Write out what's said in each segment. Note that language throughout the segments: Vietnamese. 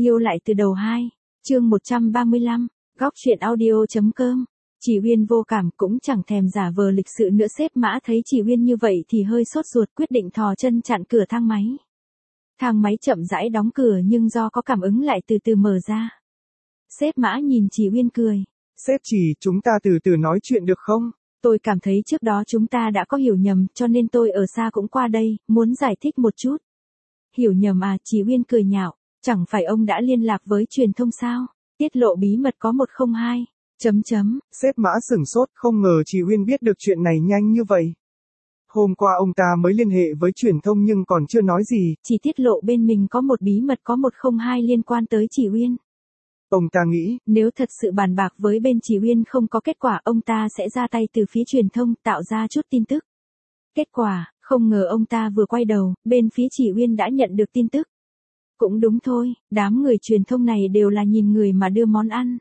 Yêu lại từ đầu 2, chương 135, góc truyện audio.com. Chỉ Uyên vô cảm cũng chẳng thèm giả vờ lịch sự nữa. Sếp Mã thấy Chỉ Uyên như vậy thì hơi sốt ruột, quyết định thò chân chặn cửa thang máy. Thang máy chậm rãi đóng cửa nhưng do có cảm ứng lại từ từ mở ra. Sếp Mã nhìn Chỉ Uyên cười. Sếp Chỉ, chúng ta từ từ nói chuyện được không? Tôi cảm thấy trước đó chúng ta đã có hiểu nhầm, cho nên tôi ở xa cũng qua đây, muốn giải thích một chút. Hiểu nhầm à? Chỉ Uyên cười nhạo. Chẳng phải ông đã liên lạc với truyền thông sao? Tiết lộ bí mật có 102. Sếp Mã sửng sốt, không ngờ chị Uyên biết được chuyện này nhanh như vậy. Hôm qua ông ta mới liên hệ với truyền thông nhưng còn chưa nói gì. Chỉ tiết lộ bên mình có một bí mật có 102 liên quan tới Chỉ Uyên. Ông ta nghĩ, nếu thật sự bàn bạc với bên Chỉ Uyên không có kết quả, ông ta sẽ ra tay từ phía truyền thông tạo ra chút tin tức. Kết quả, không ngờ ông ta vừa quay đầu, bên phía Chỉ Uyên đã nhận được tin tức. Cũng đúng thôi, đám người truyền thông này đều là nhìn người mà đưa món ăn.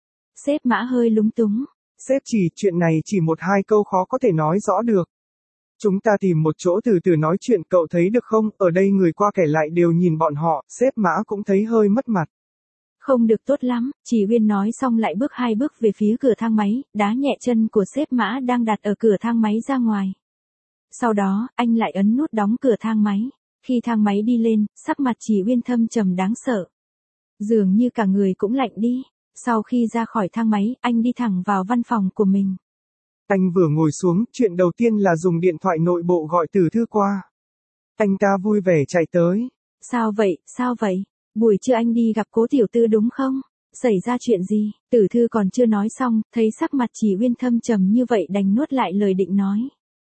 Sếp Mã hơi lúng túng. Sếp Chỉ, chuyện này chỉ 1-2 câu khó có thể nói rõ được. Chúng ta tìm một chỗ từ từ nói chuyện, cậu thấy được không? Ở đây người qua kẻ lại đều nhìn bọn họ. Sếp Mã cũng thấy hơi mất mặt. Không được tốt lắm. Chỉ Uyên nói xong lại bước 2 bước về phía cửa thang máy, đá nhẹ chân của sếp Mã đang đặt ở cửa thang máy ra ngoài. Sau đó, anh lại ấn nút đóng cửa thang máy. Khi thang máy đi lên, sắc mặt Chỉ Uyên thâm trầm đáng sợ. Dường như cả người cũng lạnh đi. Sau khi ra khỏi thang máy, anh đi thẳng vào văn phòng của mình. Anh vừa ngồi xuống, chuyện đầu tiên là dùng điện thoại nội bộ gọi Tử Thư qua. Anh ta vui vẻ chạy tới. Sao vậy? Buổi trưa anh đi gặp Cố tiểu thư đúng không? Xảy ra chuyện gì? Tử Thư còn chưa nói xong, thấy sắc mặt Chỉ Uyên thâm trầm như vậy đành nuốt lại lời định nói.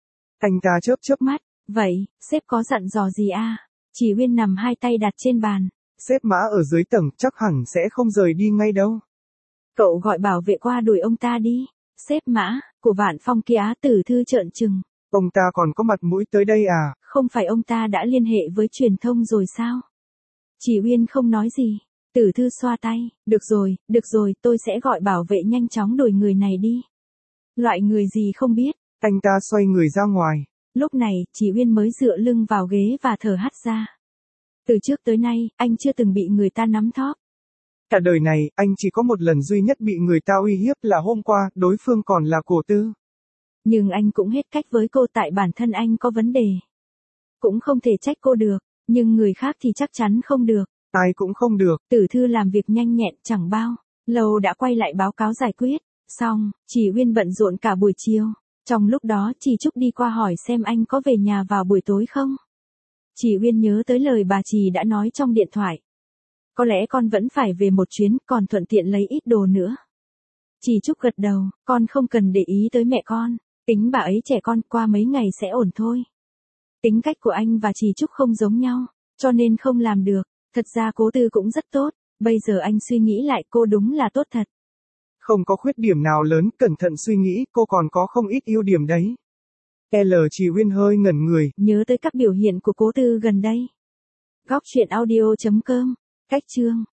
Anh ta chớp mắt. Vậy, sếp có dặn dò gì à? Chỉ Uyên nằm hai tay đặt trên bàn. Sếp Mã ở dưới tầng, chắc hẳn sẽ không rời đi ngay đâu. Cậu gọi bảo vệ qua đuổi ông ta đi. Sếp Mã, của Vạn Phong kia á? Tử Thư trợn trừng. Ông ta còn có mặt mũi tới đây à? Không phải ông ta đã liên hệ với truyền thông rồi sao? Chỉ Uyên không nói gì. Tử Thư xoa tay. Được rồi, tôi sẽ gọi bảo vệ nhanh chóng đuổi người này đi. Loại người gì không biết. Anh ta xoay người ra ngoài. Lúc này, Chỉ Uyên mới dựa lưng vào ghế và thở hắt ra. Từ trước tới nay, anh chưa từng bị người ta nắm thóp. Cả đời này, anh chỉ có một lần duy nhất bị người ta uy hiếp là hôm qua, đối phương còn là Cổ Tư. Nhưng anh cũng hết cách với cô, tại bản thân anh có vấn đề. Cũng không thể trách cô được, nhưng người khác thì chắc chắn không được. Ai cũng không được. Tử Thư làm việc nhanh nhẹn chẳng bao lâu đã quay lại báo cáo giải quyết. Xong, Chỉ Uyên bận rộn cả buổi chiều. Trong lúc đó Chỉ Trúc đi qua hỏi xem anh có về nhà vào buổi tối không. Chỉ Uyên nhớ tới lời bà Chỉ đã nói trong điện thoại. Có lẽ con vẫn phải về một chuyến, còn thuận tiện lấy ít đồ nữa. Chỉ Trúc gật đầu, con không cần để ý tới mẹ con. Tính bà ấy trẻ con, qua mấy ngày sẽ ổn thôi. Tính cách của anh và Chỉ Trúc không giống nhau, cho nên không làm được. Thật ra Cố Tư cũng rất tốt, bây giờ anh suy nghĩ lại cô đúng là tốt thật. Không có khuyết điểm nào lớn, cẩn thận suy nghĩ, cô còn có không ít ưu điểm đấy. Chỉ Uyên hơi ngẩn người. Nhớ tới các biểu hiện của Cố Tư gần đây. Góc truyện audio.com, cách chương.